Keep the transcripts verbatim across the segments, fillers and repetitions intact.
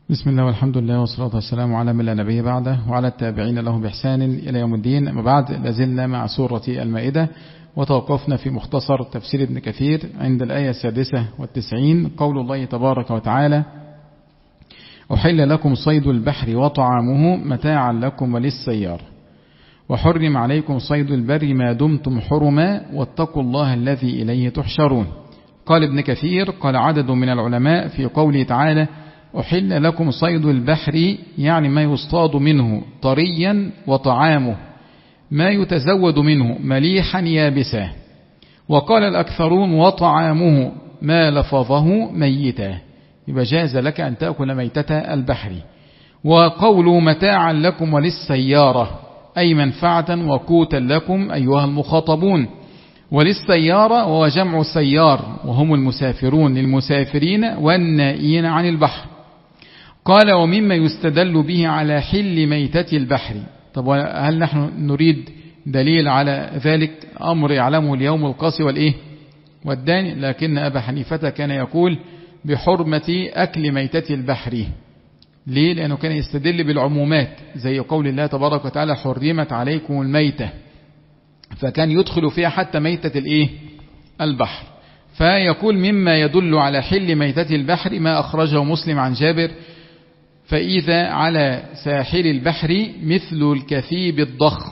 بسم الله والحمد لله والصلاة والسلام على من لا نبي بعده وعلى التابعين له بإحسان إلى يوم الدين. أما بعد، لازلنا مع سورة المائدة، وتوقفنا في مختصر تفسير ابن كثير عند الآية السادسة والتسعين، قول الله تبارك وتعالى: أحل لكم صيد البحر وطعامه متاعا لكم وللسيارة، وحرم عليكم صيد البر ما دمتم حرما، واتقوا الله الذي إليه تحشرون. قال ابن كثير: قال عدد من العلماء في قوله تعالى: أحل لكم صيد البحر، يعني ما يصطاد منه طريا، وطعامه ما يتزود منه مليحا يابسا. وقال الأكثرون: وطعامه ما لفظه ميتا، يبقى جاز لك أن تأكل ميتة البحر. وقول متاعا لكم وللسيارة، أي منفعة وقوتا لكم أيها المخاطبون. وللسيارة وهو جمع سيار، وهم المسافرون للمسافرين والنائين عن البحر. قال: ومما يستدل به على حل ميتة البحر. طب هل نحن نريد دليل على ذلك؟ أمر يعلمه اليوم القاسي والإيه والداني، لكن أبا حنيفة كان يقول بحرمة أكل ميتة البحر. ليه؟ لأنه كان يستدل بالعمومات، زي قول الله تبارك وتعالى: حرمت عليكم الميتة، فكان يدخل فيها حتى ميتة الإيه البحر. فيقول: مما يدل على حل ميتة البحر ما أخرجه مسلم عن جابر: فإذا على ساحل البحر مثل الكثيب الضخم،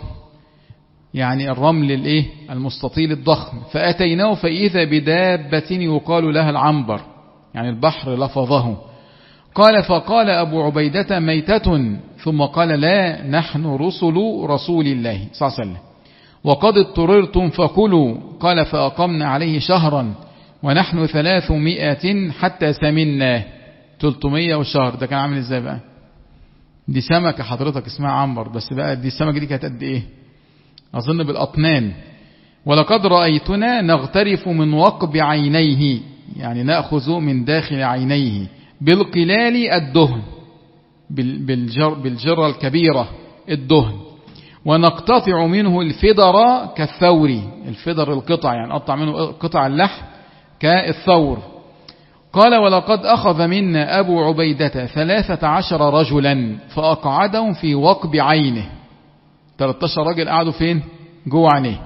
يعني الرمل الإيه المستطيل الضخم، فأتيناه فإذا بدابة يقال لها العنبر، يعني البحر لفظه. قال: فقال أبو عبيدة: ميتة. ثم قال: لا، نحن رسل رسول الله صلى الله عليه وسلم، وقد اضطررتم فكلوا. قال: فأقمنا عليه شهرا ونحن ثلاثمائة حتى سمنا. ثلاثمائة وشهر، ده كان عامل ازاي بقى؟ دي سمكة حضرتك اسمها عنبر، بس بقى دي السمكة دي كانت قد ايه؟ اظن بالاطنان. ولقد رأيتنا نغترف من وقب عينيه، يعني نأخذ من داخل عينيه، بالقلال الدهن، بالجر بالجرة الكبيرة الدهن، ونقتطع منه الفدر كالثور، الفدر القطع، يعني قطع منه قطع اللحم كالثور. قال: ولقد أخذ منا أبو عبيدة ثلاثة عشر رجلا فأقعدهم في وقب عينه. ثلاثة عشر رجل قعدوا فين؟ جوه عينيه.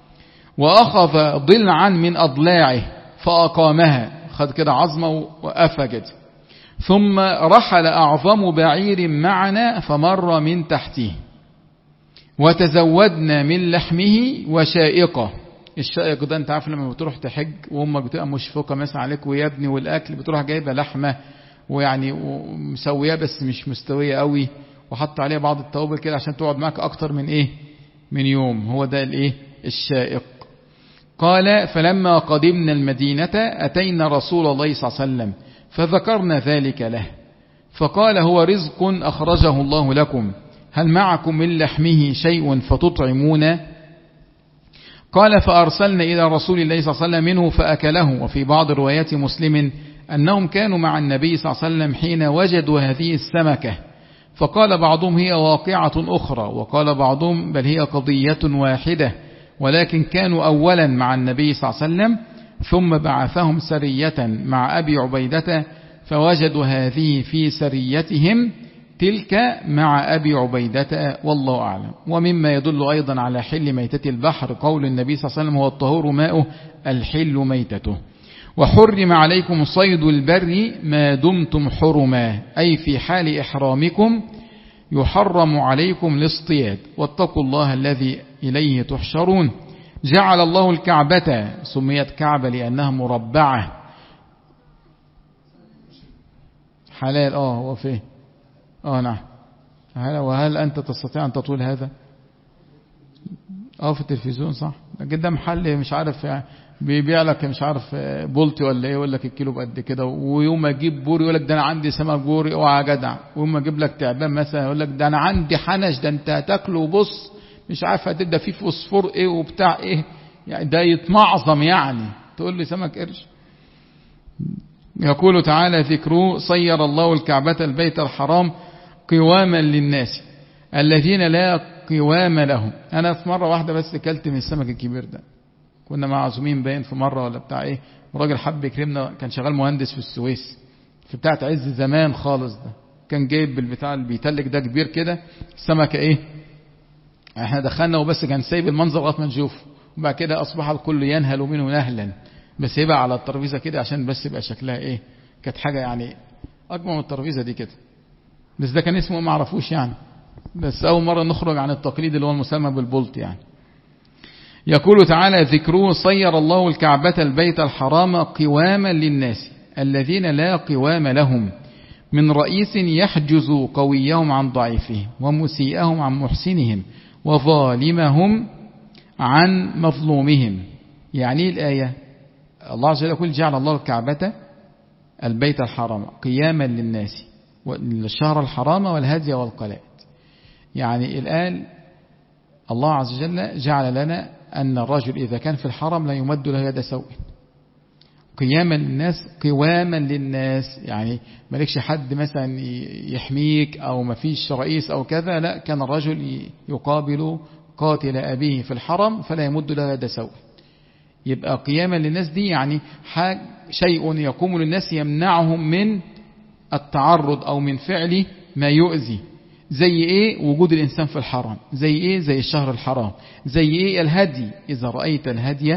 وأخذ ضلعا من أضلاعه فأقامها، خد كده عظمة وأفجد. ثم رحل أعظم بعير معنا فمر من تحته، وتزودنا من لحمه وشائقه. الشائق ده انت عارف لما بتروح تحج وامك بتبقى مشفقه مثلا عليك ويا ابني والاكل، بتروح جايبه لحمه ويعني مسويه بس مش مستويه قوي، وحط عليها بعض التوابل كده عشان تقعد معك اكتر من ايه من يوم. هو ده الايه الشائق. قال: فلما قدمنا المدينه اتينا رسول الله صلى الله عليه وسلم فذكرنا ذلك له، فقال: هو رزق اخرجه الله لكم، هل معكم من لحمه شيء فتطعمون؟ قال: فأرسلنا إلى رسول الله صلى الله عليه وسلم منه فأكله. وفي بعض روايات مسلم أنهم كانوا مع النبي صلى الله عليه وسلم حين وجدوا هذه السمكة، فقال بعضهم: هي واقعة أخرى، وقال بعضهم: بل هي قضية واحدة، ولكن كانوا أولا مع النبي صلى الله عليه وسلم، ثم بعثهم سرية مع أبي عبيدة فوجدوا هذه في سريتهم تلك مع أبي عبيدة، والله أعلم. ومما يدل أيضا على حل ميتة البحر قول النبي صلى الله عليه وسلم: هو الطهور ماؤه الحل ميتته. وحرم عليكم صيد البر ما دمتم حرما، أي في حال إحرامكم يحرم عليكم الاصطياد، واتقوا الله الذي إليه تحشرون. جعل الله الكعبة، سميت كعبة لأنها مربعة، حلال. اه هو فيه اه نعم. هل وهل أنت تستطيع أن تطول هذا؟ اه في التلفزيون صح، جدا محل مش عارف يعني بيبيع لك مش عارف بولتي ولا ايه، يقول لك الكيلو بقد كده، ويوم اجيب بوري يقول لك ده انا عندي سمك بوري، اوعى يا جدع. ويوم اجيب لك تعبان مثلا يقول لك ده انا عندي حنش، ده انت هتاكله وبص مش عارف هتبدا فيه فوسفور ايه وبتاع ايه، يعني ده يتمعظم، يعني تقول لي سمك قرش. يقول تعالى ذكره: صير الله الكعبة البيت الحرام قواما للناس الذين لا قوام لهم. انا في مره واحده بس اكلت من السمك الكبير ده، كنا معزومين باين في مره ولا بتاع ايه، وراجل حب يكرمنا، كان شغال مهندس في السويس في بتاعه عز زمان خالص ده، كان جايب بالبتاع اللي بيتلج ده كبير كده، السمكة ايه احنا دخلنا وبس، كان سايب المنظر لغايه ما نشوفه، وبعد كده اصبح الكل ينهل منه نهلا، بس يبقى على الترابيزه كده عشان بس يبقى شكلها ايه، كانت حاجه يعني اكبر من الترابيزه دي كده، بس ده كان اسمه ما اعرفوش يعني، بس اول مره نخرج عن التقليد اللي هو المسمى بالبلط يعني. يقول تعالى ذكره صير الله الكعبة البيت الحرام قواما للناس الذين لا قوام لهم من رئيس يحجز قويهم عن ضعيفهم ومسيئهم عن محسنهم وظالمهم عن مظلومهم. يعني الآية الله عز وجل يقول جعل الله الكعبة البيت الحرام قياما للناس والشهر الحرام والهدي والقلائد. يعني الآن الله عز وجل جعل لنا أن الرجل إذا كان في الحرم لا يمد له يد سوء، قياما للناس قواما للناس، يعني مالكش حد مثلا يحميك أو ما فيش رئيس أو كذا، لا، كان الرجل يقابل قاتل أبيه في الحرم فلا يمد له يد سوء. يبقى قياما للناس دي يعني شيء يقوم للناس يمنعهم من التعرض أو من فعل ما يؤذي. زي ايه؟ وجود الإنسان في الحرم. زي ايه؟ زي الشهر الحرام. زي ايه؟ الهدي، إذا رأيت الهدي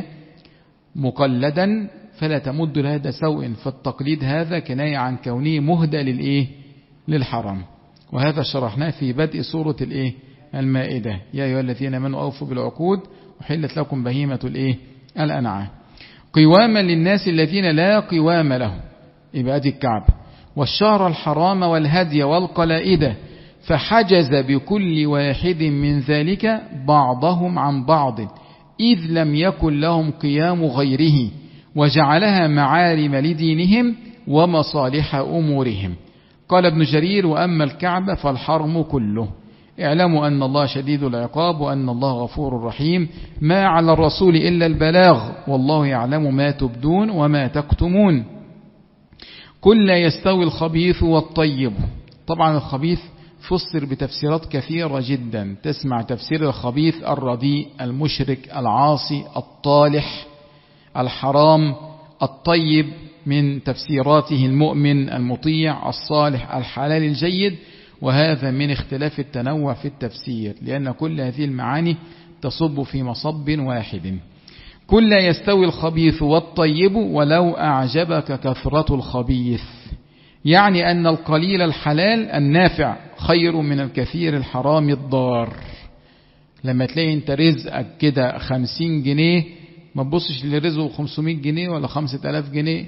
مقلدا فلا تمد له يد سوء، فالتقليد هذا كناية عن كونه مهدى للإيه؟ للحرم. وهذا شرحناه في بدء سورة الإيه؟ المائدة، يا أيها الذين آمنوا أوفوا بالعقود وحلت لكم بهيمة الإيه؟ الأنعام. قواما للناس الذين لا قوام لهم، يبقى دي الكعبة والشهر الحرام والهدي والقلائد، فحجز بكل واحد من ذلك بعضهم عن بعض إذ لم يكن لهم قيام غيره، وجعلها معالم لدينهم ومصالح أمورهم. قال ابن جرير وأما الكعبة فالحرم كله. اعلموا أن الله شديد العقاب وأن الله غفور رحيم، ما على الرسول إلا البلاغ والله يعلم ما تبدون وما تكتمون. قل لا يستوي الخبيث والطيب. طبعا الخبيث فسر بتفسيرات كثيرة جدا، تسمع تفسير الخبيث الرديء المشرك العاصي الطالح الحرام، الطيب من تفسيراته المؤمن المطيع الصالح الحلال الجيد، وهذا من اختلاف التنوع في التفسير، لأن كل هذه المعاني تصب في مصب واحد. كل يستوي الخبيث والطيب ولو أعجبك كثرة الخبيث، يعني أن القليل الحلال النافع خير من الكثير الحرام الضار. لما تلاقي انت رزقك كده خمسين جنيه، ما تبصش لرزقه خمسمائة جنيه ولا خمسة آلاف جنيه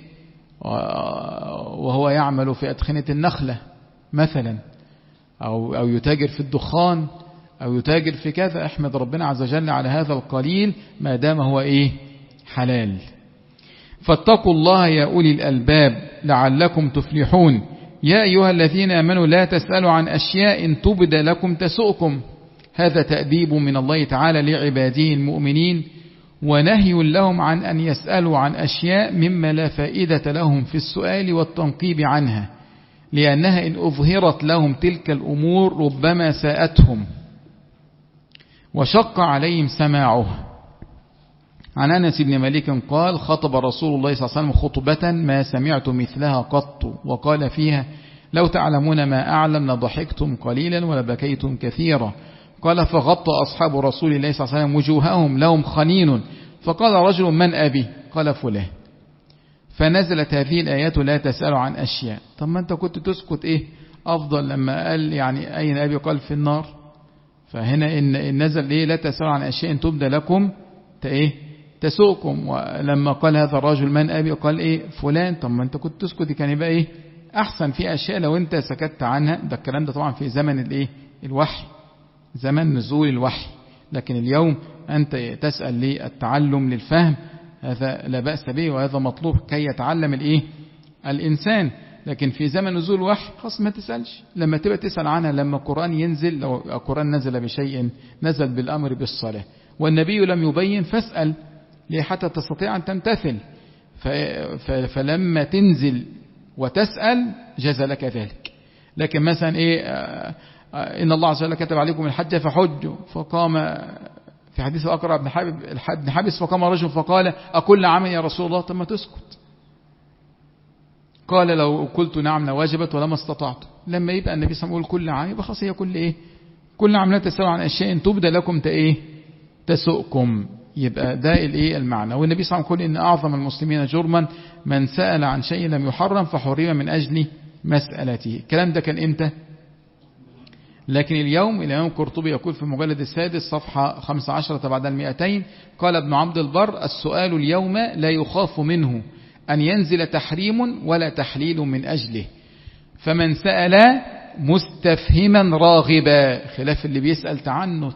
وهو يعمل في أدخنة النخلة مثلا، أو, أو يتاجر في الدخان أو يتاجر في كذا. احمد ربنا عز وجل على هذا القليل ما دام هو إيه؟ حلال. فاتقوا الله يا أولي الألباب لعلكم تفلحون. يا أيها الذين آمنوا لا تسألوا عن أشياء تبد لكم تسؤكم. هذا تأديب من الله تعالى لعباده المؤمنين، ونهي لهم عن أن يسألوا عن أشياء مما لا فائدة لهم في السؤال والتنقيب عنها، لأنها إن أظهرت لهم تلك الأمور ربما ساءتهم وشق عليهم سماعه. عن أنس بن مالك قال خطب رسول الله صلى الله عليه وسلم خطبة ما سمعت مثلها قط، وقال فيها لو تعلمون ما أعلم لضحكتم قليلا ولبكيتم كثيرا. قال فغطى أصحاب رسول الله صلى الله عليه وسلم وجوههم لهم خنين، فقال رجل من أبي؟ قال فلان. فنزلت هذه الآيات لا تسألوا عن أشياء. طب ما أنت كنت تسكت إيه أفضل لما قال يعني أين أبي؟ قال في النار. فهنا إن نزل إيه لا تسألوا عن أشياء تبدى لكم إيه تسوقكم. ولما قال هذا الرجل من أبي؟ قال إيه فلان. طب ما أنت كنت تسكت كان يبقى إيه أحسن. في أشياء لو أنت سكت عنها، ده الكلام ده طبعا في زمن الإيه الوحي، زمن نزول الوحي، لكن اليوم أنت تسأل للتعلم للفهم، هذا لا بأس به وهذا مطلوب كي يتعلم الإيه الإنسان. لكن في زمن نزول الوحي خلاص ما تسألش. لما تبقى تسأل عنها لما القرآن ينزل، لو القرآن نزل بشيء نزل بالأمر بالصلاة والنبي لم يبين فاسأل حتى تستطيع أن تمتثل. فلما تنزل وتسأل جاز لك ذلك. لكن مثلا إيه إن الله عز وجل كتب عليكم الحج فحجوا، فقام في حديث أقرأ بن حابس فقام رجل فقال أكل عام يا رسول الله؟ طب ما تسكت. قال لو قلت نعم لوجبت ولما استطعت. لما يبقى النبي صلى الله عليه وسلم يقول كل عام يبقى خلاص هي كل إيه كل عام لا تسألوا عن أشياء تبدى لكم تإيه تسؤكم. يبقى ده الإيه المعنى. والنبي صلى الله عليه وسلم يقول إن أعظم المسلمين جرما من سأل عن شيء لم يحرم فحرم من أجل مسألته. الكلام ده كان إمتى؟ لكن اليوم الإمام القرطبي يقول في المجلد السادس صفحة خمسة عشر بعد المئتين قال ابن عبد البر السؤال اليوم لا يخاف منه أن ينزل تحريم ولا تحليل من أجله، فمن سأل مستفهما راغبا، خلاف اللي بيسأل تعنت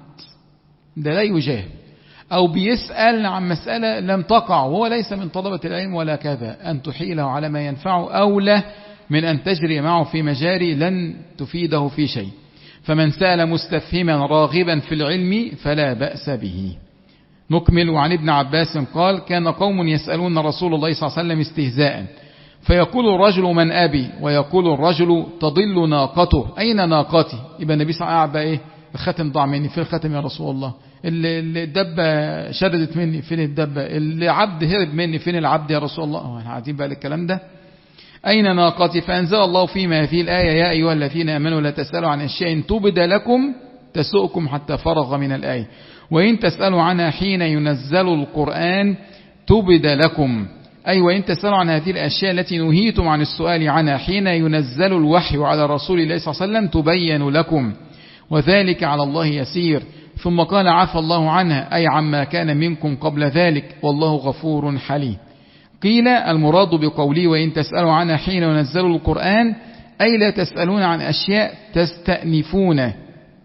ده لا يجاب، أو بيسأل عن مسألة لم تقع وهو ليس من طلبة العلم ولا كذا، أن تحيله على ما ينفعه أولى من أن تجري معه في مجاري لن تفيده في شيء. فمن سأل مستفهما راغبا في العلم فلا بأس به. نكمل. وعن ابن عباس قال كان قوم يسألون رسول الله صلى الله عليه وسلم استهزاء فيقول الرجل من أبي ويقول الرجل تضل ناقته أين ناقتي. يبقى النبي صلى الله عليه وسلم إيه الختم ضاع مني، في الختم يا رسول الله، اللي الدبة شردت مني فين الدبة، اللي عبد هرب مني فين العبد يا رسول الله. هو قاعدين بقى الكلام ده أين ناقتي. فأنزل الله فيما في الآية يا أيها الذين آمنوا لا تسألوا عن أشياء تبد لكم تسؤكم حتى فرغ من الآية وإن تسألوا عنها حين ينزل القرآن تبد لكم، أي وإن تسألوا عن هذه الأشياء التي نهيتم عن السؤال عنها حين ينزل الوحي على رسول الله صلى الله عليه وسلم تبين لكم وذلك على الله يسير. ثم قال عفى الله عنها أي عما كان منكم قبل ذلك والله غفور حليم. قيل المراد بقوله وإن تسألوا عنها حين ينزل القرآن أي لا تسألون عن أشياء تستأنفون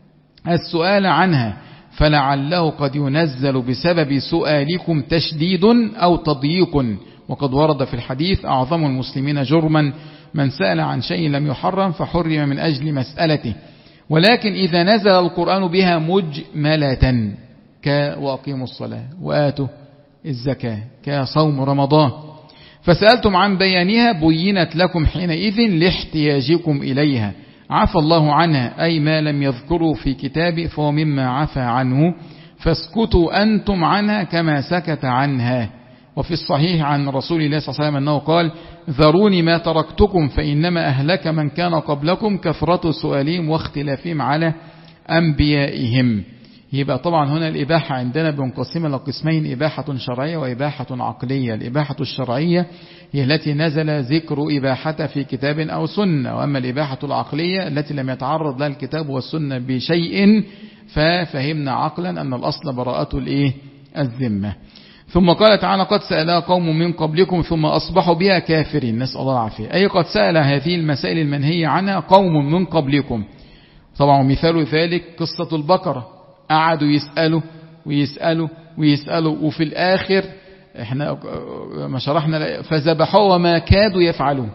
السؤال عنها فلعله قد ينزل بسبب سؤالكم تشديد أو تضييق. وقد ورد في الحديث أعظم المسلمين جرما من سأل عن شيء لم يحرم فحرم من أجل مسألته. ولكن إذا نزل القرآن بها مجملة كواقيموا الصلاة وآتوا الزكاة كصوم رمضان فسألتم عن بيانها بينت لكم حينئذ لاحتياجكم إليها عفى الله عنها أي ما لم يذكروا في كتابه فهو مما عفى عنه فاسكتوا أنتم عنها كما سكت عنها. وفي الصحيح عن رسول الله صلى الله عليه وسلم أنه قال ذروني ما تركتكم فإنما أهلك من كان قبلكم كثرة سؤالهم واختلافهم على أنبيائهم. يبقى طبعا هنا الإباحة عندنا بنقسمها لقسمين إباحة شرعية وإباحة عقلية. الإباحة الشرعية هي التي نزل ذكر إباحتها في كتاب أو سنة، وأما الإباحة العقلية التي لم يتعرض لها الكتاب والسنة بشيء ففهمنا عقلا أن الأصل براءة الإيه الذمة. ثم قال تعالى قد سألها قوم من قبلكم ثم أصبحوا بها كافرين نسأل الله العافية، أي قد سأل هذه المسائل المنهية عنها قوم من قبلكم. طبعا مثال ذلك قصة البقرة، قعدوا يسألوا ويسألوا ويسألوا وفي الآخر احنا ما شرحنا فذبحوا وما كادوا يفعلون.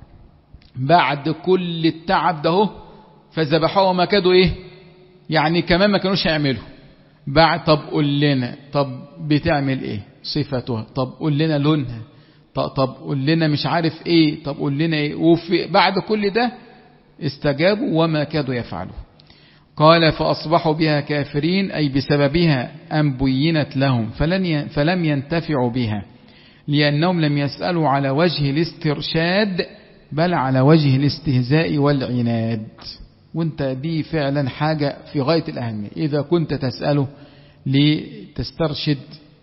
بعد كل التعب ده فذبحوا وما كادوا ايه يعني كمان ما كانوش يعملوا. بعد طب قول لنا طب بتعمل ايه صفتها، طب قول لنا لونها، طب قول لنا مش عارف ايه، طب قول لنا ايه، وفي بعد كل ده استجابوا وما كادوا يفعلوا. قال فأصبحوا بها كافرين أي بسببها أن بينت لهم فلن فلم ينتفعوا بها لأنهم لم يسألوا على وجه الاسترشاد بل على وجه الاستهزاء والعناد. وانت دي فعلا حاجة في غاية الأهمية. إذا كنت تسأله لتسترشد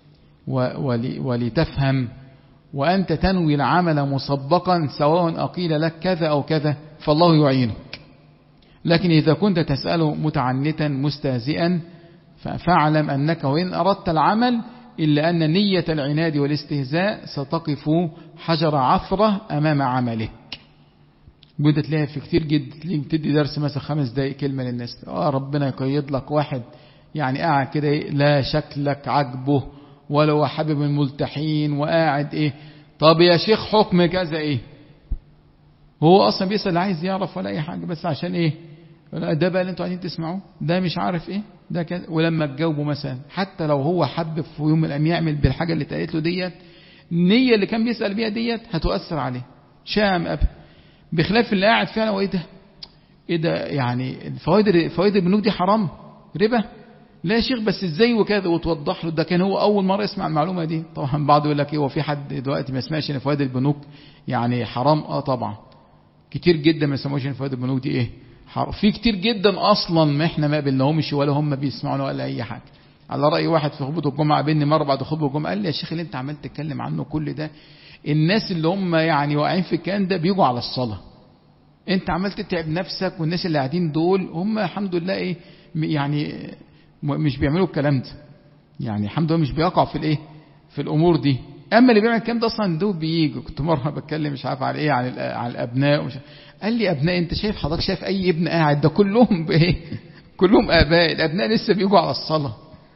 ولتفهم وأنت تنوي العمل مسبقا سواء أقيل لك كذا أو كذا فالله يعينك. لكن إذا كنت تسأله متعنتا مستهزئا فاعلم أنك وإن أردت العمل إلا أن نية العناد والاستهزاء ستقف حجر عثرة أمام عملك. وانت تلاقيها في كتير جدا، تلاقيه بتدي درس مثلا خمس دقائق كلمة للناس، اه ربنا يقيد لك واحد يعني قاعد كده لا شكلك عجبه ولا هو حابب الملتحين وقاعد ايه طب يا شيخ حكم كذا ايه، هو اصلا بيسأل عايز يعرف ولا اي حاجة بس عشان ايه ده بقى اللي انتوا عايزين تسمعوه ده مش عارف ايه ده كذا. ولما تجاوبه مثلا حتى لو هو حب في يوم من الايام يعمل بالحاجة اللي اتقالت له ديت النية اللي كان بيسأل بيها ديت هتؤثر عليه شام أب بخلاف اللي قاعد فعلا وايه ده ايه ده يعني فوائد فوائد البنوك دي حرام ربا لا يا شيخ بس ازاي وكذا، وتوضح له. ده كان هو اول مره يسمع المعلومه دي. طبعا بعض يقول لك ايه، هو في حد دلوقتي ما يسمعش ان فوائد البنوك يعني حرام؟ اه طبعا كتير جدا ما يسمعوش ان فوائد البنوك دي ايه حرام. في كتير جدا اصلا ما احنا ما قابلناهمش ولا هم بيسمعونا ولا اي حاجه. على راي واحد في خطبه الجمعه قابلني مره بعد خطبه الجمعه قال لي يا شيخ اللي انت عمال تتكلم عنه كل ده، الناس اللي هم يعني واقعين في الكلام ده بيجوا على الصلاه، انت عمال تتعب نفسك، والناس اللي قاعدين دول هم الحمد لله ايه يعني مش بيعملوا الكلام ده، يعني الحمد لله مش بيقعوا في الايه في الامور دي. اما اللي بيعمل الكلام ده اصلا دول بييجوا. كنت مره بتكلم مش عارف على ايه، عن على الابناء ومش قال لي ابناء؟ انت شايف حضرتك شايف اي ابن قاعد ده كلهم بايه كلهم اباء، الابناء لسه بيجوا على الصلاه.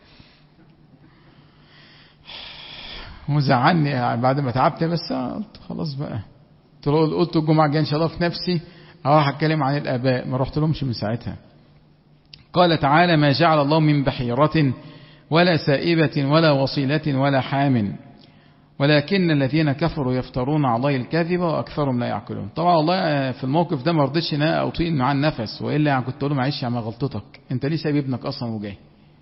وزعلني يعني بعد ما تعبت، بس قلت خلاص بقى. قلت الجمعه الجايه ان شاء الله في نفسي اروح اتكلم عن الاباء، ما رحت لهمش من ساعتها. قال تعالى ما جعل الله من بحيرة ولا سائبة ولا وصيلة ولا حام ولكن الذين كفروا يفترون على الله الكذب وأكثرهم لا يعقلون. طبعا والله في الموقف ده ما رضيتش ان انا اطيل معاه النفس، والا يعني كنت اقول له معلش يا عم غلطتك، انت ليه سايب ابنك اصلا وجاي؟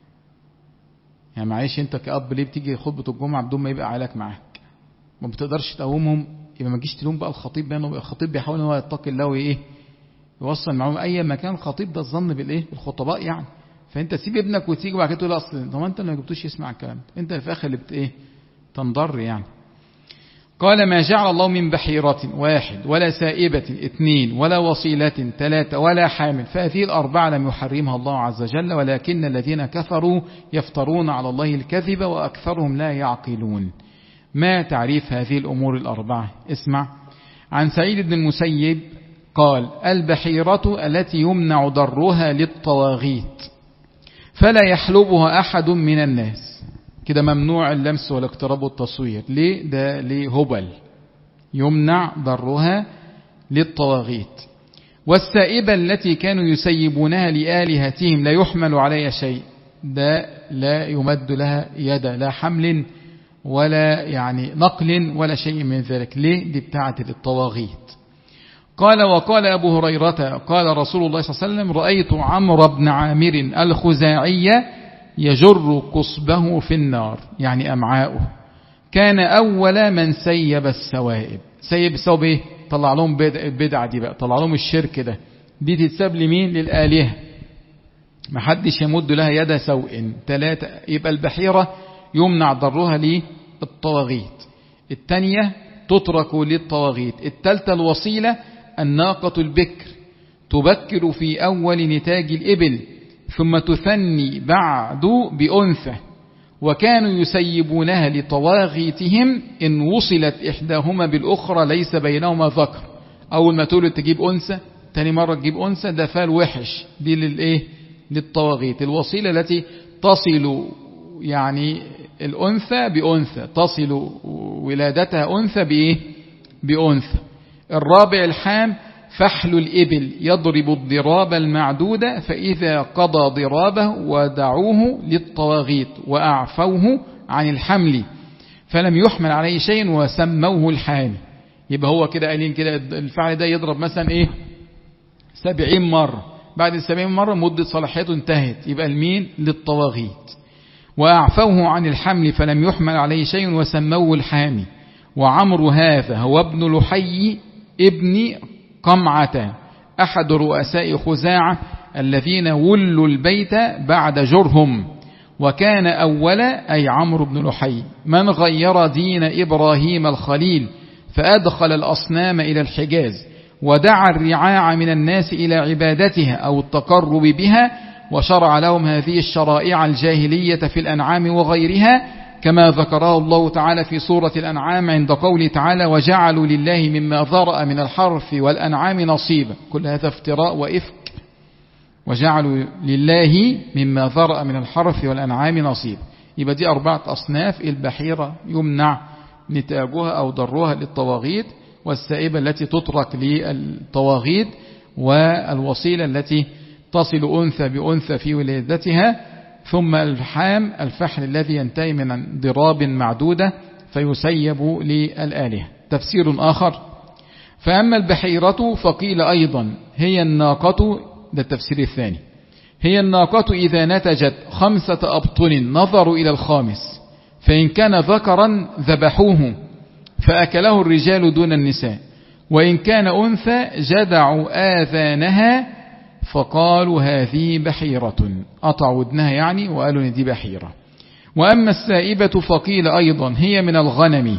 يعني معلش انت كأب ليه بتيجي خطبة الجمعة بدون ما يبقى عيالك معاك؟ ما بتقدرش تقومهم، يبقى ما تجيش تلوم بقى الخطيب، بقى الخطيب بيحاول ان هو يتقي الله وايه يوصل معهم. اي مكان خطيب ده الظن بالايه بالخطباء يعني. فانت تسيب ابنك وتيجي بعد كده تقول اصل طب انت اللي ما جبتوش يسمع الكلام ده، انت في الاخر اللي بت ايه تنضر يعني. قال ما جعل الله من بحيرة واحد ولا سائبة اثنين ولا وصيلة ثلاثة ولا حامل، فهذه الأربعة لم يحرمها الله عز وجل، ولكن الذين كفروا يفترون على الله الكذب وأكثرهم لا يعقلون. ما تعريف هذه الأمور الأربعة؟ اسمع. عن سعيد بن المسيب قال البحيرة التي يمنع ضرها للطواغيت فلا يحلبها أحد من الناس. كده ممنوع اللمس والاقتراب والتصوير. ليه؟ ده لهبل، يمنع ضرها للطواغيت. والسائبة التي كانوا يسيبونها لآلهتهم لا يحمل عليها شيء، ده لا يمد لها يد، لا حمل ولا يعني نقل ولا شيء من ذلك. ليه؟ دي بتاعة للطواغيت. قال وقال أبو هريرة قال رسول الله صلى الله عليه وسلم رأيت عمرو بن عامر الخزاعي يجر قصبه في النار، يعني أمعاؤه، كان أول من سيب السوائب. سيب السوائب إيه؟ طلع لهم البدعة دي بقى، طلع لهم الشرك ده، دي تتساب لمين؟ للآلهة، ما حدش يمد لها يد سوء. ثلاثة يبقى البحيرة يمنع ضرها للطواغيت، الثانية تترك للطواغيت، الثالثة الوصيلة الناقة البكر تبكر في أول نتاج الإبل ثم تثني بعد بأنثى، وكانوا يسيبونها لطواغيتهم إن وصلت إحداهما بالأخرى ليس بينهما ذكر. أول ما تولد تجيب أنثى، تاني مرة تجيب أنثى، ده فال وحش، دي للإيه؟ للطواغيت. الوصيلة التي تصل يعني الأنثى بأنثى، تصل ولادتها أنثى بإيه؟ بأنثى. الرابع الحام فحل الإبل يضرب الضراب المعدودة فإذا قضى ضرابه ودعوه للطواغيت وأعفوه عن الحمل فلم يحمل عليه شيء وسموه الحامي. يبقى هو كده قالين كده الفعل ده يضرب مثلا إيه سبعين مرة، بعد السبعين مرة مدة صلاحيته انتهت، يبقى المين؟ للطواغيت. وأعفوه عن الحمل فلم يحمل عليه شيء وسموه الحامي. وعمرو هذا هو ابن لحي ابن قمعة أحد رؤساء خزاعة الذين ولوا البيت بعد جرهم، وكان أول أي عمرو بن لحي من غير دين إبراهيم الخليل فأدخل الأصنام إلى الحجاز ودعا الرعاع من الناس إلى عبادتها أو التقرب بها، وشرع لهم هذه الشرائع الجاهلية في الأنعام وغيرها كما ذكره الله تعالى في سورة الأنعام عند قوله تعالى وجعلوا لله مما ذرأ من الحرث والأنعام نصيبا. كل هذا افتراء وإفك. وجعلوا لله مما ذرأ من الحرث والأنعام نصيبا. يبقى دي أربعة أصناف. البحيرة يمنع نتاجها أو ضرها للطواغيت، والسائبة التي تترك للطواغيت، والوصيلة التي تصل أنثى بأنثى في ولادتها، ثم الحام الفحل الذي ينتهي من ضراب معدودة فيسيب للآلهة. تفسير آخر فأما البحيرة فقيل أيضا هي الناقة، ده التفسير الثاني، هي الناقة إذا نتجت خمسة أبطن نظروا إلى الخامس، فإن كان ذكرا ذبحوه فأكله الرجال دون النساء، وإن كان أنثى جدعوا آذانها فقالوا هذه بحيرة، قطعوا ودنها يعني وقالوا إن دي بحيرة. وأما السائبة فقيل أيضا هي من الغنم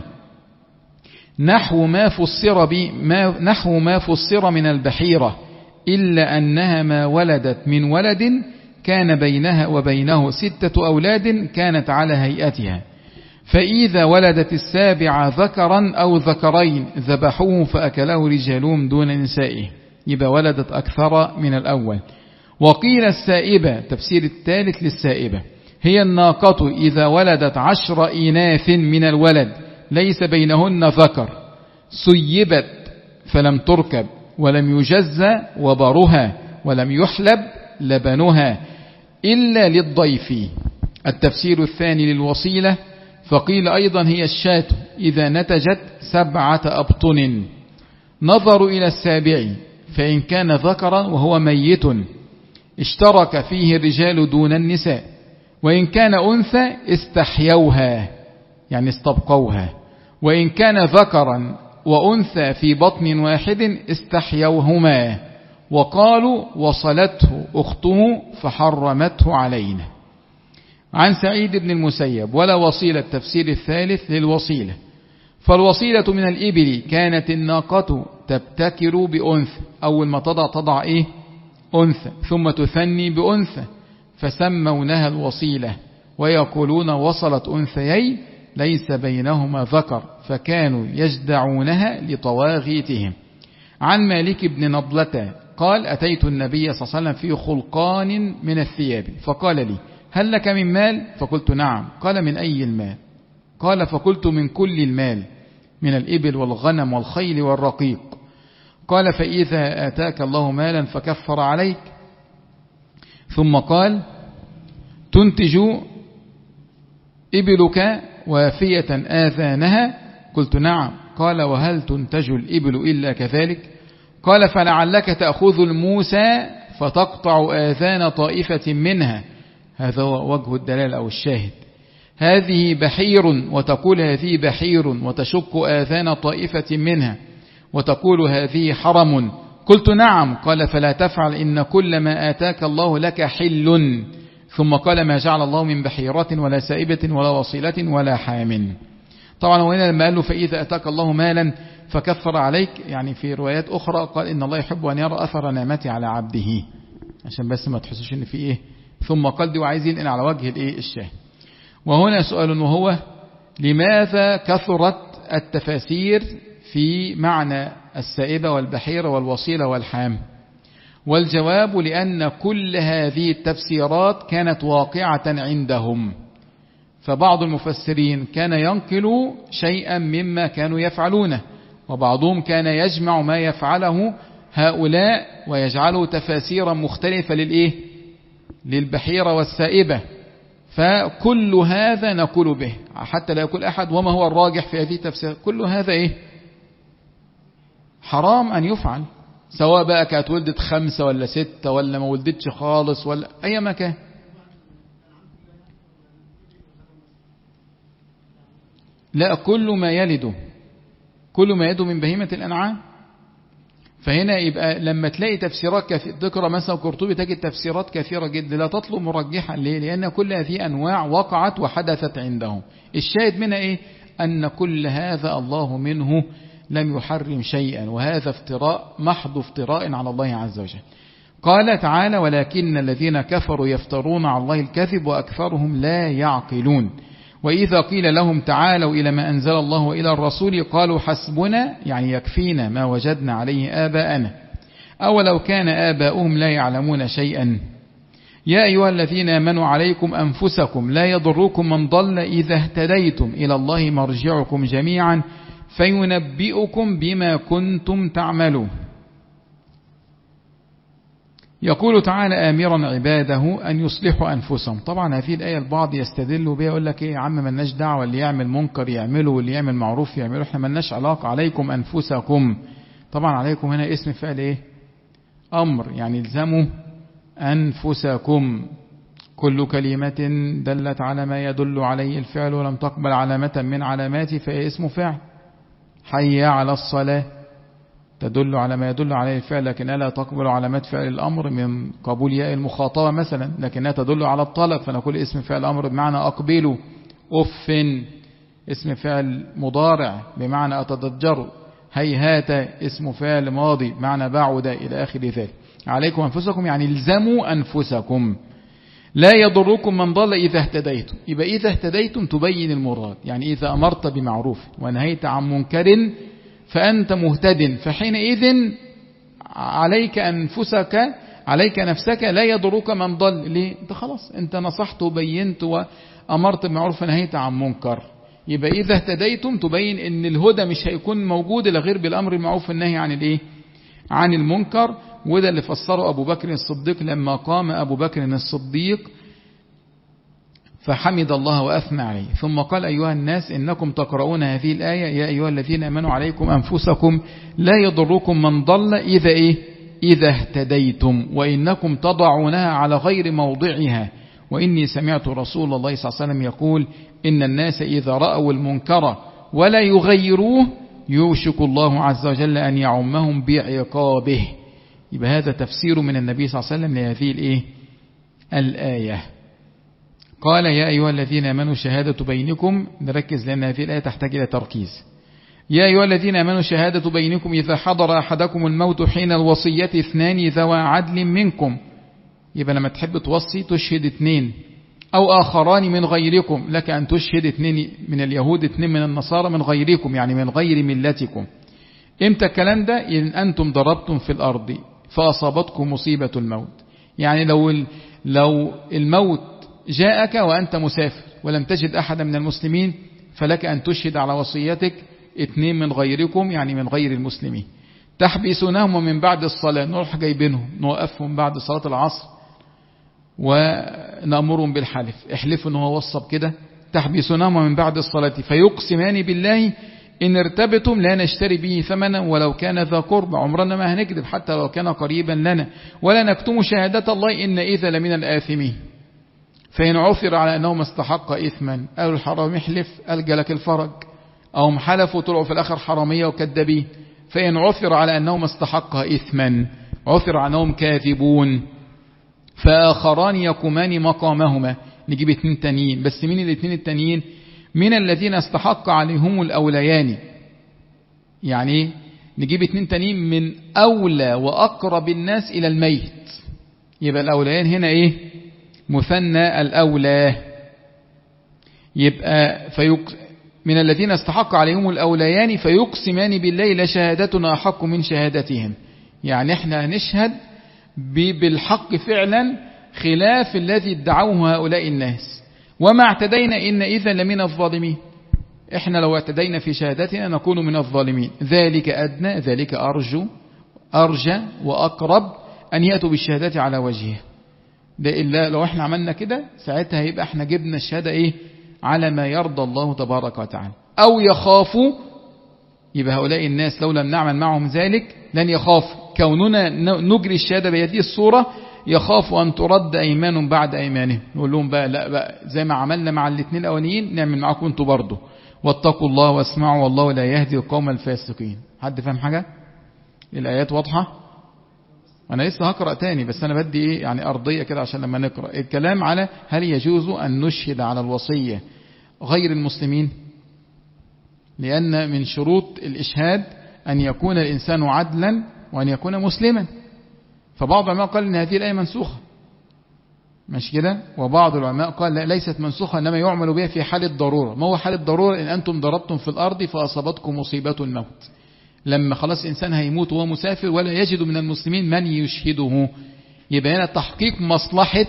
نحو ما فسر بي ما نحو ما فسر من البحيرة، إلا أنها ما ولدت من ولد كان بينها وبينه ستة أولاد كانت على هيئتها، فإذا ولدت السابعة ذكرا أو ذكرين ذبحوه فأكله رجالهم دون نسائه، يبقى ولدت أكثر من الأول. وقيل السائبة تفسير الثالث للسائبة هي الناقة إذا ولدت عشر إناث من الولد ليس بينهن ذكر سيبت فلم تركب ولم يجز وبرها ولم يحلب لبنها إلا للضيف. التفسير الثاني للوصيلة فقيل أيضا هي الشاة إذا نتجت سبعة أبطن نظروا إلى السابع، فإن كان ذكرا وهو ميت اشترك فيه الرجال دون النساء، وإن كان أنثى استحيوها يعني استبقوها، وإن كان ذكرا وأنثى في بطن واحد استحيوهما، وقالوا وصلته أخته فحرمته علينا. عن سعيد بن المسيب ولا وصيلة تفسير الثالث للوصيلة، فالوصيلة من الإبل كانت الناقة تبتكر بأنثى، أول ما تضع تضع إيه أنثى ثم تثني بأنثى فسمونها الوصيلة، ويقولون وصلت أنثيين ليس بينهما ذكر فكانوا يجدعونها لطواغيتهم. عن مالك بن نضلة قال أتيت النبي صلى الله عليه وسلم في خلقان من الثياب فقال لي هل لك من مال؟ فقلت نعم. قال من أي المال؟ قال فقلت من كل المال، من الإبل والغنم والخيل والرقيق. قال فإذا آتاك الله مالا فكفر عليك. ثم قال تنتج إبلك وافية آذانها؟ قلت نعم. قال وهل تنتج الإبل إلا كذلك؟ قال فلعلك تأخذ الموسى فتقطع آذان طائفة منها، هذا هو وجه الدلالة أو الشاهد، هذه بحير وتقول هذه بحير، وتشق آذان طائفة منها وتقول هذه حرم. قلت نعم. قال فلا تفعل إن كل ما آتاك الله لك حل. ثم قال ما جعل الله من بحيرة ولا سائبة ولا وصيلة ولا حام. طبعا وهنا لما قال له فإذا أتاك الله مالا فكفر عليك، يعني في روايات أخرى قال إن الله يحب أن يرى أثر نعمتي على عبده، عشان بس ما تحسوش إن في إيه ثم قال دي وعايزين إن على وجه الإيه الشاه. وهنا سؤال وهو لماذا كثرت التفاسير في معنى السائبة والبحيرة والوصيلة والحام؟ والجواب لأن كل هذه التفسيرات كانت واقعة عندهم، فبعض المفسرين كان ينقل شيئا مما كانوا يفعلونه، وبعضهم كان يجمع ما يفعله هؤلاء ويجعله تفاسيرا مختلفة للإيه؟ للبحيرة والسائبة. فكل هذا نقول به حتى لا يقول أحد وما هو الراجح في هذه التفسير، كل هذا إيه؟ حرام أن يفعل، سواء بقى كانت ولدت خمسة ولا ستة ولا ما ولدتش خالص ولا أي مكان. لا، كل ما يلده كل ما يلده من بهيمة الأنعام. فهنا يبقى لما تلاقي تفسيرات كثيرة ذكر مثلا قرطبي تجد تفسيرات كثيرة جدا، لا تطلب مرجحا. ليه؟ لأن كل هذه أنواع وقعت وحدثت عندهم. الشاهد منها إيه؟ أن كل هذا الله منه لم يحرم شيئا، وهذا افتراء محض افتراء على الله عز وجل. قال تعالى ولكن الذين كفروا يفترون على الله الكذب وأكثرهم لا يعقلون. وإذا قيل لهم تعالوا إلى ما أنزل الله وإلى الرسول قالوا حسبنا، يعني يكفينا ما وجدنا عليه آباءنا، أولو كان آباؤهم لا يعلمون شيئا. يا أيها الذين آمنوا عليكم أنفسكم لا يضركم من ضل إذا اهتديتم إلى الله مرجعكم جميعا فينبئكم بما كنتم تعملون. يقول تعالى آمرا عباده أن يصلحوا أنفسهم. طبعا هذه الآية البعض يستدل بها يقول لك إيه يا عم ملناش دعوة، اللي يعمل منكر يعمله واللي يعمل معروف يعمله، احنا ملناش علاقة. عليكم أنفسكم، طبعا عليكم هنا اسم فعل إيه؟ أمر، يعني الزموا أنفسكم. كل كلمة دلت على ما يدل عليه الفعل ولم تقبل علامة من علاماته فهي اسم فعل. حي على الصلاة تدل على ما يدل عليه الفعل لكنها لا تقبل علامات فعل الأمر من قبول ياء المخاطبة مثلا، لكنها تدل على الطلب، فنقول اسم فعل أمر بمعنى أقبله. أف اسم فعل مضارع بمعنى أتضجر. هيهات اسم فعل ماضي بمعنى بعد إلى آخر ذلك. عليكم أنفسكم يعني الزموا أنفسكم. لا يضركم من ضل إذا اهتديتم. يبقى إذا اهتديتم تبين المراد، يعني إذا أمرت بمعروف ونهيت عن منكر فأنت مهتد، فحينئذ عليك أنفسك عليك نفسك لا يضرك من ضل. ليه؟ أنت خلاص أنت نصحت وبينت وأمرت بمعروف ونهيت عن منكر. يبقى إذا اهتديتم تبين أن الهدى مش هيكون موجود إلا غير بالأمر بالمعروف والنهي عن الإيه؟ عن المنكر. وده اللي فسره أبو بكر الصديق لما قام أبو بكر الصديق فحمد الله وأثنى عليه ثم قال أيها الناس إنكم تقرؤون هذه الآية يا أيها الذين آمنوا عليكم أنفسكم لا يضركم من ضل إذا إيه؟ إذا اهتديتم وإنكم تضعونها على غير موضعها وإني سمعت رسول الله صلى الله عليه وسلم يقول إن الناس إذا رأوا المنكر ولا يغيروه يوشك الله عز وجل أن يعمهم بعقابه. يبقى هذا تفسير من النبي صلى الله عليه وسلم لهذه الإيه؟ الآية. قال يا أيها الذين آمنوا شهادة بينكم، نركز لأن هذه الآية تحتاج إلى تركيز. يا أيها الذين آمنوا شهادة بينكم إذا حضر أحدكم الموت حين الوصية اثنان ذوى عدل منكم. يبقى لما تحب توصي تشهد اثنين أو آخران من غيركم، لك أن تشهد اثنين من اليهود اثنين من النصارى من غيركم يعني من غير ملتكم. امتى الكلام ده؟ إن أنتم ضربتم في الأرض فأصابتكم مصيبة الموت، يعني لو لو الموت جاءك وأنت مسافر ولم تجد أحد من المسلمين فلك أن تشهد على وصيتك اثنين من غيركم يعني من غير المسلمين. تحبسونهم من بعد الصلاة، نروح جايبينهم نوقفهم بعد صلاة العصر ونأمرهم بالحلف، احلفوا أنه وصب كده. تحبسونهم من بعد الصلاة فيقسمان بالله إن ارتبتم لا نشتري به ثمنا ولو كان ذا قرب، عمرنا ما هنكذب حتى لو كان قريبا لنا، ولا نكتم شهادة الله إن إذا لمن الآثمين. فإن عثر على أنهم استحق إثما قالوا الحرام احلف ألقى لك الفرج، أو حلفوا طلعوا في الآخر حرامية وكذبين. فإن عثر على أنهم استحق إثما عثر على أنهم كاذبون فآخران يقومان مقامهما، نجيب اثنين تانيين. بس مين الاثنين التانيين؟ من الذين استحق عليهم الأوليان، يعني نجيب اثنين تانيين من أولى وأقرب الناس إلى الميت. يبقى الأوليان هنا إيه؟ مثنى الأولى. يبقى فيق... من الذين استحق عليهم الأوليان فيقسمان بالله لشهادتنا أحق من شهادتهم، يعني احنا نشهد بالحق فعلا خلاف الذي ادعوه هؤلاء الناس. وما اعتدينا إن إذا لمن الظالمين، احنا لو اعتدينا في شهادتنا نكون من الظالمين. ذلك أدنى ذلك أرجو أرجى وأقرب أن يأتوا بالشهادة على وجهه. ده إلا لو احنا عملنا كده ساعتها يبقى احنا جبنا الشهادة ايه؟ على ما يرضى الله تبارك وتعالى. أو يخافوا، يبقى هؤلاء الناس لو لم نعمل معهم ذلك لن يخافوا، كوننا نجري الشهادة بهذه الصورة يخافوا أن ترد أيمان بعد أيمانهم. نقول لهم بقى لا بقى زي ما عملنا مع الاثنين الأولين نعمل معكم انتوا برضه، واتقوا الله واسمعوا والله لا يهدي القوم الفاسقين. حد فهم حاجة؟ الآيات واضحة؟ أنا لسه هقرأ تاني بس أنا بدي إيه يعني أرضية كده عشان لما نقرأ الكلام على هل يجوز أن نشهد على الوصية غير المسلمين، لأن من شروط الإشهاد أن يكون الإنسان عدلا وأن يكون مسلما. فبعض العلماء قال إن هذه الآية منسوخة مش كده، وبعض العلماء قال لا ليست منسوخة إنما يعمل بها في حال الضرورة. ما هو حال الضرورة؟ إن أنتم ضربتم في الأرض فأصابتكم مصيبة الموت، لما خلاص إنسان هيموت وهو مسافر ولا يجد من المسلمين من يشهده. يبقى هنا تحقيق مصلحة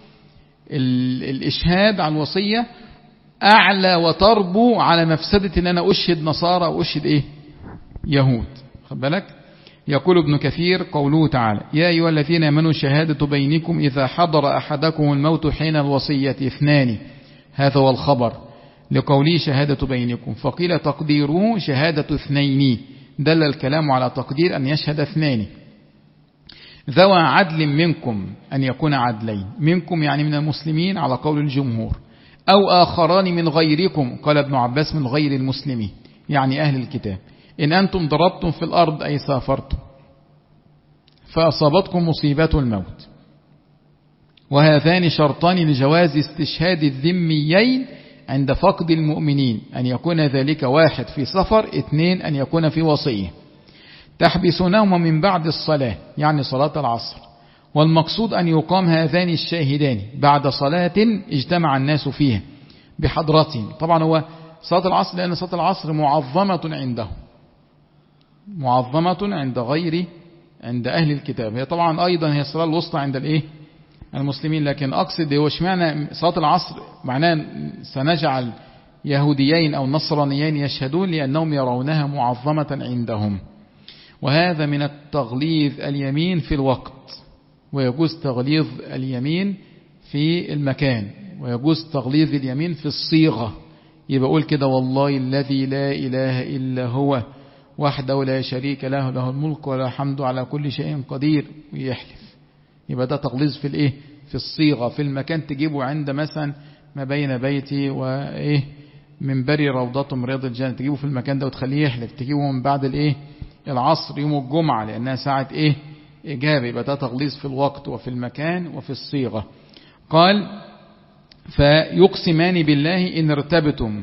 الإشهاد عن الوصية أعلى وتربو على مفسدة إن أنا أشهد نصارى وأشهد إيه؟ يهود. خد بالك. يقول ابن كثير قوله تعالى يا أيها الذين آمنوا شهادة بينكم إذا حضر أحدكم الموت حين الوصية اثنان، هذا هو الخبر لقوله شهادة بينكم، فقيل تقديره شهادة اثنين، دل الكلام على تقدير أن يشهد اثنان. ذوى عدل منكم، أن يكون عدلين منكم يعني من المسلمين على قول الجمهور، أو آخران من غيركم، قال ابن عباس من غير المسلمين يعني أهل الكتاب، إن أنتم ضربتم في الأرض أي سافرتم فأصابتكم مصيبة الموت. وهذان شرطان لجواز استشهاد الذميين عند فقد المؤمنين، أن يكون ذلك واحد في سفر، اثنين أن يكون في وصية. تحبسونهم من بعد الصلاة يعني صلاة العصر، والمقصود أن يقام هذان الشاهدان بعد صلاة اجتمع الناس فيها بحضرتهم. طبعا هو صلاة العصر لأن صلاة العصر معظمة عندهم، معظمة عند غير عند أهل الكتاب. هي طبعا أيضا هي الصلاة الوسطى عند الإيه المسلمين، لكن أقصد هو اشمعنى صلاة العصر معناه سنجعل يهوديين أو نصرانيين يشهدون لأنهم يرونها معظمة عندهم. وهذا من التغليظ اليمين في الوقت، ويجوز تغليظ اليمين في المكان، ويجوز تغليظ اليمين في الصيغة. يبقى قول كده والله الذي لا إله إلا هو وحده لا شريك له له الملك وله الحمد على كل شيء قدير، ويحلف. يبقى ده تغليظ في الايه في الصيغة. في المكان تجيبه عند مثلا ما بين بيتي وايه منبري روضة من رياض الجنة، تجيبه في المكان ده وتخليه يحلف. تجيبه من بعد الايه العصر يوم الجمعة لأنها ساعة ايه إجابة. يبقى ده تغليظ في الوقت وفي المكان وفي الصيغة. قال فيقسمان بالله إن ارتبتم،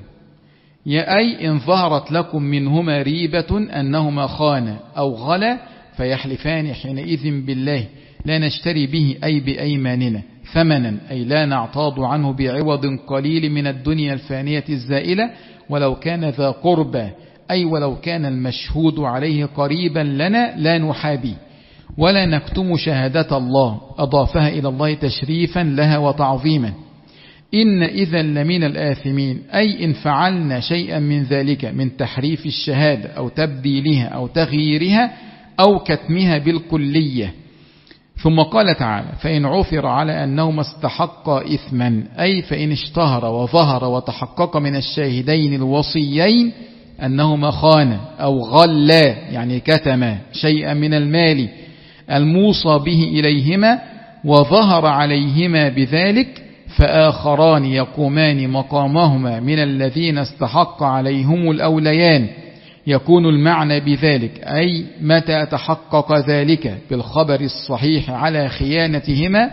يا أي إن ظهرت لكم منهما ريبة أنهما خان أو غلا، فيحلفان حينئذ بالله لا نشتري به أي بأيماننا ثمنا، أي لا نعتاض عنه بعوض قليل من الدنيا الفانية الزائلة، ولو كان ذا قربى، أي ولو كان المشهود عليه قريبا لنا لا نحابي، ولا نكتم شهادة الله، أضافها إلى الله تشريفا لها وتعظيما. إن إذا لمن الآثمين، أي إن فعلنا شيئا من ذلك من تحريف الشهادة أو تبديلها أو تغييرها أو كتمها بالكلية. ثم قال تعالى فإن عثر على أنهما استحقا إثما، أي فإن اشتهر وظهر وتحقق من الشاهدين الوصيين أنهما خانا أو غلا يعني كتما شيئا من المال الموصى به إليهما وظهر عليهما بذلك، فآخران يقومان مقامهما من الذين استحق عليهم الأوليان. يكون المعنى بذلك أي متى تحقق ذلك بالخبر الصحيح على خيانتهما،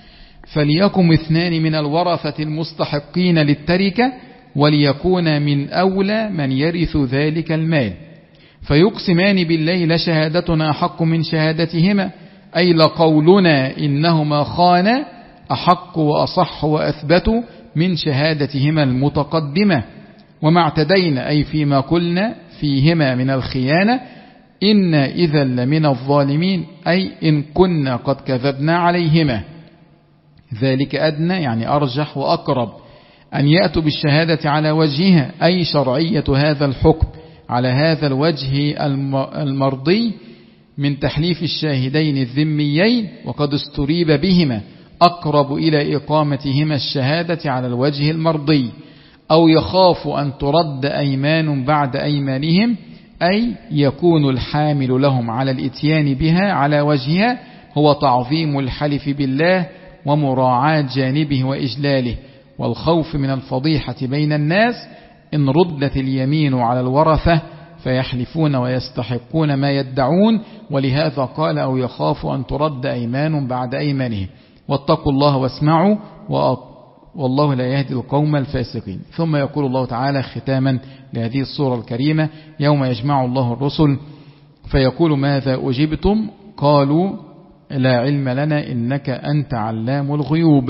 فليكن اثنان من الورثة المستحقين للتركة، وليكون من أولى من يرث ذلك المال. فيقسمان بالله لشهادتنا أحق من شهادتهما، أي لقولنا إنهما خانا أحق وأصح وأثبت من شهادتهما المتقدمة. وما اعتدينا أي فيما قلنا فيهما من الخيانة، إن إذا لمن الظالمين، أي إن كنا قد كذبنا عليهما. ذلك أدنى يعني أرجح وأقرب أن يأتوا بالشهادة على وجهها، أي شرعية هذا الحكم على هذا الوجه المرضي من تحليف الشاهدين الذميين وقد استريب بهما، أقرب إلى إقامتهما الشهادة على الوجه المرضي. أو يخاف أن ترد أيمان بعد أيمانهم، أي يكون الحامل لهم على الإتيان بها على وجهها هو تعظيم الحلف بالله ومراعاة جانبه وإجلاله، والخوف من الفضيحة بين الناس إن ردت اليمين على الورثة فيحلفون ويستحقون ما يدعون. ولهذا قال أو يخاف أن ترد أيمان بعد أيمانه. واتقوا الله واسمعوا والله لا يهدي القوم الفاسقين. ثم يقول الله تعالى ختاما لهذه السورة الكريمة يوم يجمع الله الرسل فيقول ماذا أجبتم قالوا لا علم لنا إنك أنت علام الغيوب.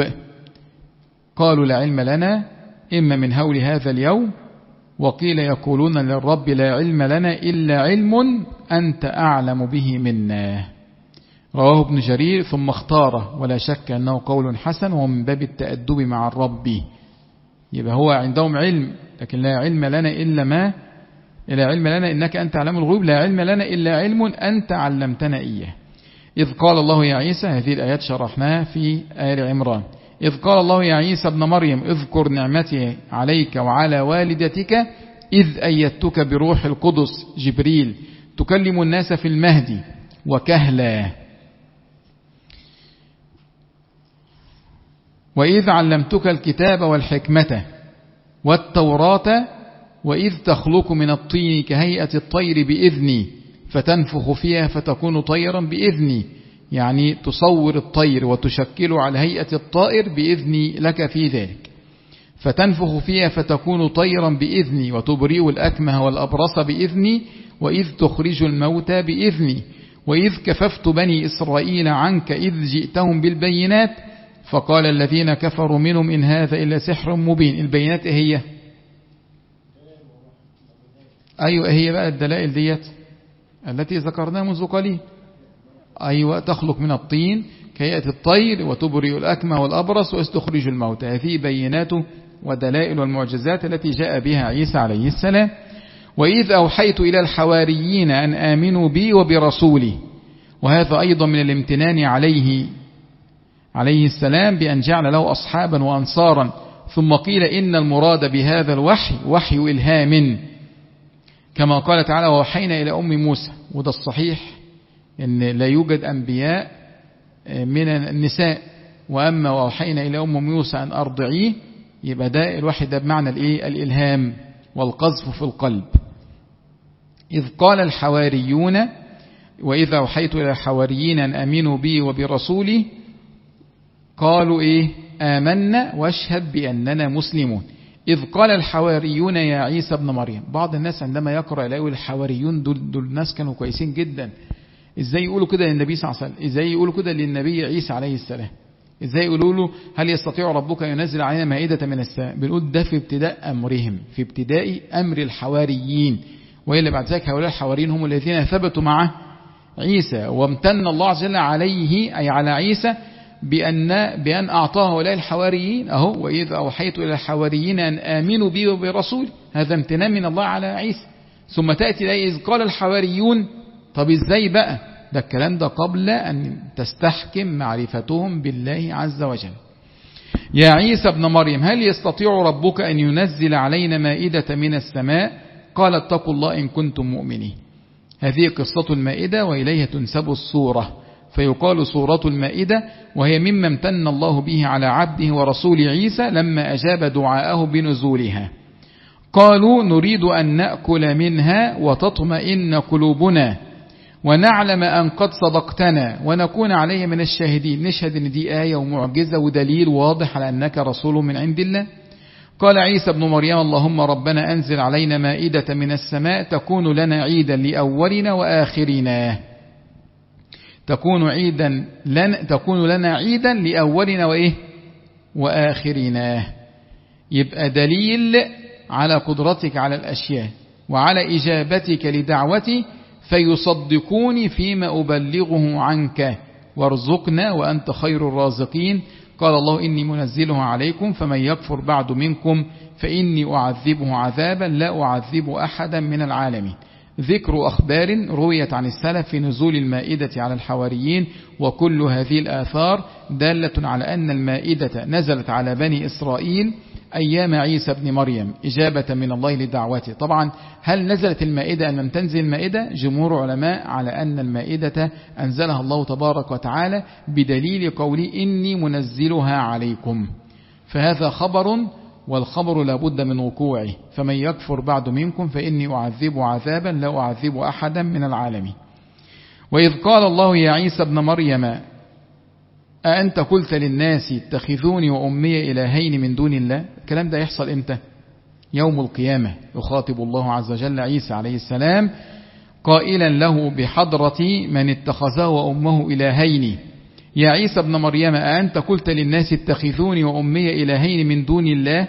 قالوا لا علم لنا إما من هول هذا اليوم، وقيل يقولون للرب لا علم لنا إلا علم أنت أعلم به منا. رواه ابن جرير ثم اختاره، ولا شك أنه قول حسن ومن باب التأدب مع الرب. يبقى هو عندهم علم، لكن لا علم لنا إلا ما لا علم لنا إنك أنت علام الغيوب، لا علم لنا إلا علم أنت علمتنا إياه. إذ قال الله يا عيسى، هذه الآيات شرحناها في آل عمران. إذ قال الله يا عيسى ابن مريم اذكر نعمتي عليك وعلى والدتك إذ أيدتك بروح القدس جبريل تكلم الناس في المهد وكهلا. وإذ علمتك الكتاب والحكمة والتوراة وإذ تخلق من الطين كهيئة الطير بإذني فتنفخ فيها فتكون طيرا بإذني، يعني تصور الطير وتشكل على هيئة الطائر بإذني لك في ذلك. فتنفخ فيها فتكون طيرا بإذني وتبرئ الأكمه والأبرص بإذني وإذ تخرج الموتى بإذني وإذ كففت بني إسرائيل عنك إذ جئتهم بالبينات فقال الذين كفروا منهم إن هذا إلا سحر مبين. البينات هي أيوة هي بقى الدلائل ديت التي ذكرناها منذ قليل. أيوة تخلق من الطين كهيئة الطير وتبرئ الأكمه والأبرص وتخرج الموتى. هذه بينات ودلائل والمعجزات التي جاء بها عيسى عليه السلام. وإذ أوحيت إلى الحواريين أن آمنوا بي وبرسولي، وهذا أيضا من الامتنان عليه عليه السلام بأن جعل له أصحابا وأنصارا. ثم قيل إن المراد بهذا الوحي وحي إلهام، كما قال تعالى ووحينا إلى أم موسى. وده الصحيح إن لا يوجد أنبياء من النساء، وأما ووحينا إلى أم موسى أن أرضعيه، يبقى ده الوحي ده بمعنى الإيه؟ الإلهام والقذف في القلب. إذ قال الحواريون وإذا أوحيت إلى الحواريين أن آمنوا بي وبرسولي قالوا إيه؟ آمنا واشهد بأننا مسلمون. إذ قال الحواريون يا عيسى ابن مريم. بعض الناس عندما يقرأ يلاقوا الحواريون دول, دول ناس كانوا كويسين جدا. إزاي يقولوا كده للنبي صلى الله عليه وسلم؟ إزاي يقولوا كده للنبي عيسى عليه السلام؟ إزاي يقولوا له هل يستطيع ربك أن ينزل علينا مائدة من السماء؟ بنقول ده في ابتداء أمرهم، في ابتداء أمر الحواريين. وإلا بعد ذلك هؤلاء الحواريين هم الذين ثبتوا مع عيسى، وامتن الله عز وجل عليه أي على عيسى بأن بأن أعطاه هؤلاء الحواريين أهو وإذ أوحيت إلى الحواريين أن آمنوا بي وبرسولي. هذا امتنان من الله على عيسى. ثم تأتي إذ قال الحواريون. طب إزاي بقى؟ ده الكلام ده قبل أن تستحكم معرفتهم بالله عز وجل. يا عيسى ابن مريم هل يستطيع ربك أن ينزل علينا مائدة من السماء؟ قال اتقوا الله إن كنتم مؤمنين. هذه قصة المائدة وإليها تنسب الصورة، فيقال سورة المائدة، وهي مما امتن الله به على عبده ورسول عيسى لما أجاب دعاءه بنزولها. قالوا نريد أن نأكل منها وتطمئن قلوبنا ونعلم أن قد صدقتنا ونكون عليه من الشاهدين. نشهد أن دي آية ومعجزة ودليل واضح على أنك رسول من عند الله. قال عيسى ابن مريم اللهم ربنا أنزل علينا مائدة من السماء تكون لنا عيدا لأولنا وآخرنا. تكون عيدا لنا تكون لنا عيدا لأولنا وإيه وآخرنا. يبقى دليل على قدرتك على الأشياء وعلى إجابتك لدعوتي، فيصدقوني فيما أبلغه عنك وارزقنا وأنت خير الرازقين. قال الله إني منزلها عليكم فمن يكفر بعد منكم فإني أعذبه عذابا لا أعذب أحدا من العالمين. ذكر أخبار رويت عن السلف في نزول المائدة على الحواريين، وكل هذه الآثار دالة على أن المائدة نزلت على بني إسرائيل أيام عيسى بن مريم إجابة من الله لدعوته. طبعا هل نزلت المائدة أم لم تنزل المائدة؟ جمهور علماء على أن المائدة أنزلها الله تبارك وتعالى بدليل قوله إني منزلها عليكم، فهذا خبر والخبر لابد من وقوعه. فمن يكفر بعد منكم فإني أعذب عذابا لا أعذب أحدا من العالمين. وإذ قال الله يا عيسى ابن مريم أأنت قلت للناس اتخذوني وأمي إلهين من دون الله؟ الكلام ده يحصل إمتى؟ يوم القيامة. يخاطب الله عز وجل عيسى عليه السلام قائلا له بحضرة من اتخذه وأمه إلهين يا عيسى ابن مريم أأنت قلت للناس اتخذوني وأمي إلهين من دون الله؟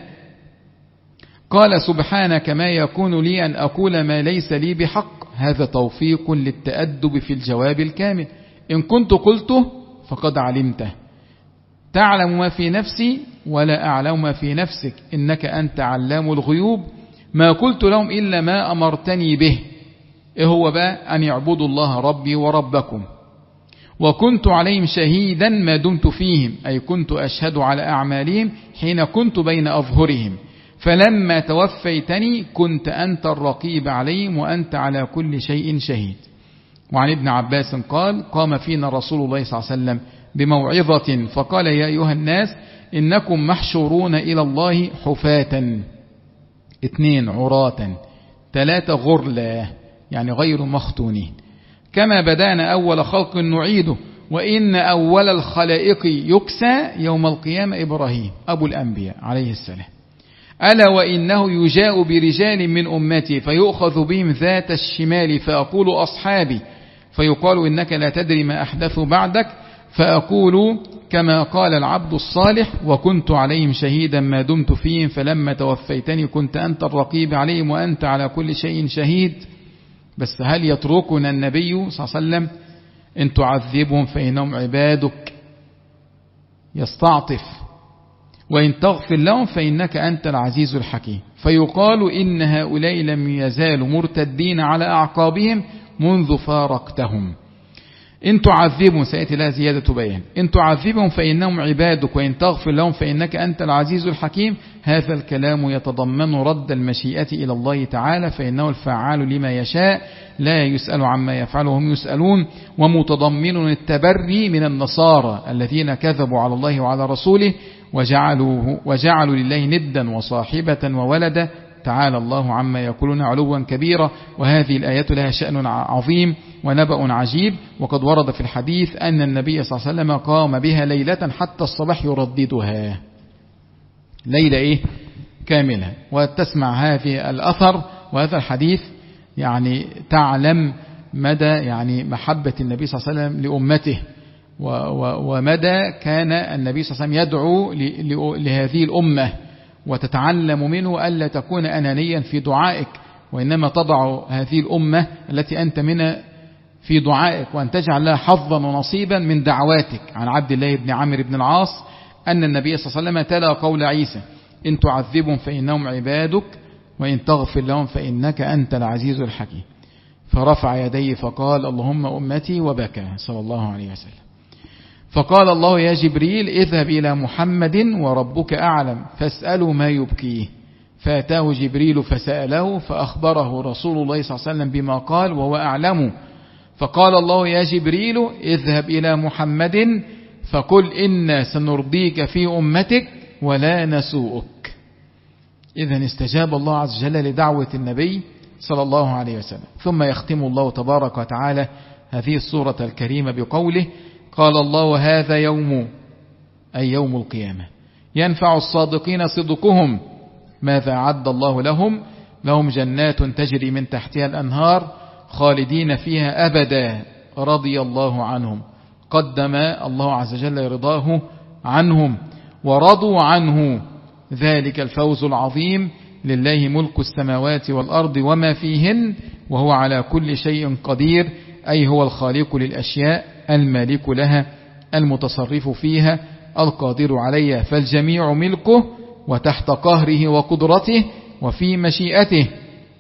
قال سبحانك ما يكون لي أن أقول ما ليس لي بحق. هذا توفيق للتأدب في الجواب الكامل. إن كنت قلته فقد علمته، تعلم ما في نفسي ولا أعلم ما في نفسك إنك أنت علام الغيوب. ما قلت لهم إلا ما أمرتني به. إيه هو بقى؟ أن يعبدوا الله ربي وربكم، وكنت عليهم شهيدا ما دمت فيهم، أي كنت أشهد على أعمالهم حين كنت بين أظهرهم، فلما توفيتني كنت أنت الرقيب عليهم وأنت على كل شيء شهيد. وعن ابن عباس قال قام فينا رسول الله صلى الله عليه وسلم بموعظة فقال يا أيها الناس إنكم محشورون إلى الله حفاة، اثنين عراة، ثلاثة غرلا يعني غير مختونين، كما بدأنا أول خلق نعيده وإن أول الخلائق يكسى يوم القيامة إبراهيم أبو الأنبياء عليه السلام. ألا وإنه يجاء برجال من أمتي فيؤخذ بهم ذات الشمال فأقول أصحابي، فيقال إنك لا تدري ما أحدث بعدك، فأقول كما قال العبد الصالح وكنت عليهم شهيدا ما دمت فيهم فلما توفيتني كنت أنت الرقيب عليهم وأنت على كل شيء شهيد. بس هل يتركنا النبي صلى الله عليه وسلم؟ إن تعذبهم فإنهم عبادك، يستعطف، وإن تغفر لهم فإنك أنت العزيز الحكيم. فيقال إن هؤلاء لم يزالوا مرتدين على أعقابهم منذ فارقتهم. إن تعذبهم، سيأتي لها زيادة بيان، إن تعذبهم فإنهم عبادك وإن تغفر لهم فإنك أنت العزيز الحكيم. هذا الكلام يتضمن رد المشيئة إلى الله تعالى، فإنه الفعال لما يشاء لا يسأل عما يفعل وهم يسألون، ومتضمن التبري من النصارى الذين كذبوا على الله وعلى رسوله وجعلوه وجعلوا لله ندا وصاحبة وولدا، تعالى الله عما يقولون علوا كبيرا. وهذه الآيات لها شأن عظيم ونبأ عجيب، وقد ورد في الحديث أن النبي صلى الله عليه وسلم قام بها ليلة حتى الصباح يرددها، ليلة إيه كاملة. وتسمع هذه الأثر وهذا الحديث يعني تعلم مدى يعني محبة النبي صلى الله عليه وسلم لأمته، ومدى كان النبي صلى الله عليه وسلم يدعو لهذه الأمة، وتتعلم منه ألا تكون أنانيا في دعائك، وإنما تضع هذه الأمة التي أنت منها في دعائك، وأن تجعل لها حظا ونصيبا من دعواتك. عن عبد الله بن عمرو بن العاص أن النبي صلى الله عليه وسلم تلا قول عيسى إن تعذبهم فإنهم عبادك وإن تغفر لهم فإنك أنت العزيز الحكيم، فرفع يديه فقال اللهم أمتي وبكى صلى الله عليه وسلم. فقال الله يا جبريل اذهب إلى محمد وربك أعلم فاسأله ما يبكيه، فأتاه جبريل فسأله فأخبره رسول الله صلى الله عليه وسلم بما قال وهو أعلم. فقال الله يا جبريل اذهب إلى محمد فقل إنا سنرضيك في أمتك ولا نسوءك. إذن استجاب الله عز وجل لدعوة النبي صلى الله عليه وسلم. ثم يختم الله تبارك وتعالى هذه السورة الكريمة بقوله قال الله هذا يوم أي يوم القيامة ينفع الصادقين صدقهم ماذا أعد الله لهم لهم جنات تجري من تحتها الأنهار خالدين فيها أبدا رضي الله عنهم قدم الله عز وجل رضاه عنهم ورضوا عنه ذلك الفوز العظيم لله ملك السماوات والأرض وما فيهن وهو على كل شيء قدير أي هو الخالق للأشياء المالك لها المتصرف فيها القادر عليها فالجميع ملكه وتحت قهره وقدرته وفي مشيئته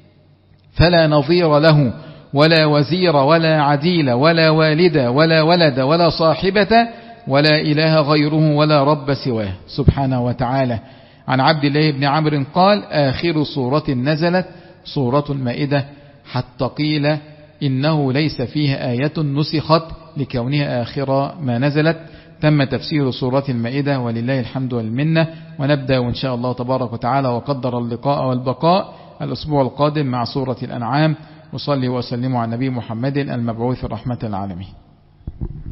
فلا نظير له ولا وزير ولا عديل ولا والد ولا ولد ولا صاحبة ولا إله غيره ولا رب سواه سبحانه وتعالى. عن عبد الله بن عمرو قال آخر سورة نزلت سورة المائدة حتى قيل إنه ليس فيها آية نسخت لكونها آخر ما نزلت. تم تفسير سورة المائدة ولله الحمد والمنة، ونبدأ إن شاء الله تبارك وتعالى وقدر اللقاء والبقاء الأسبوع القادم مع سورة الأنعام. وصلي وسلم على نبي محمد المبعوث رحمة العالمين.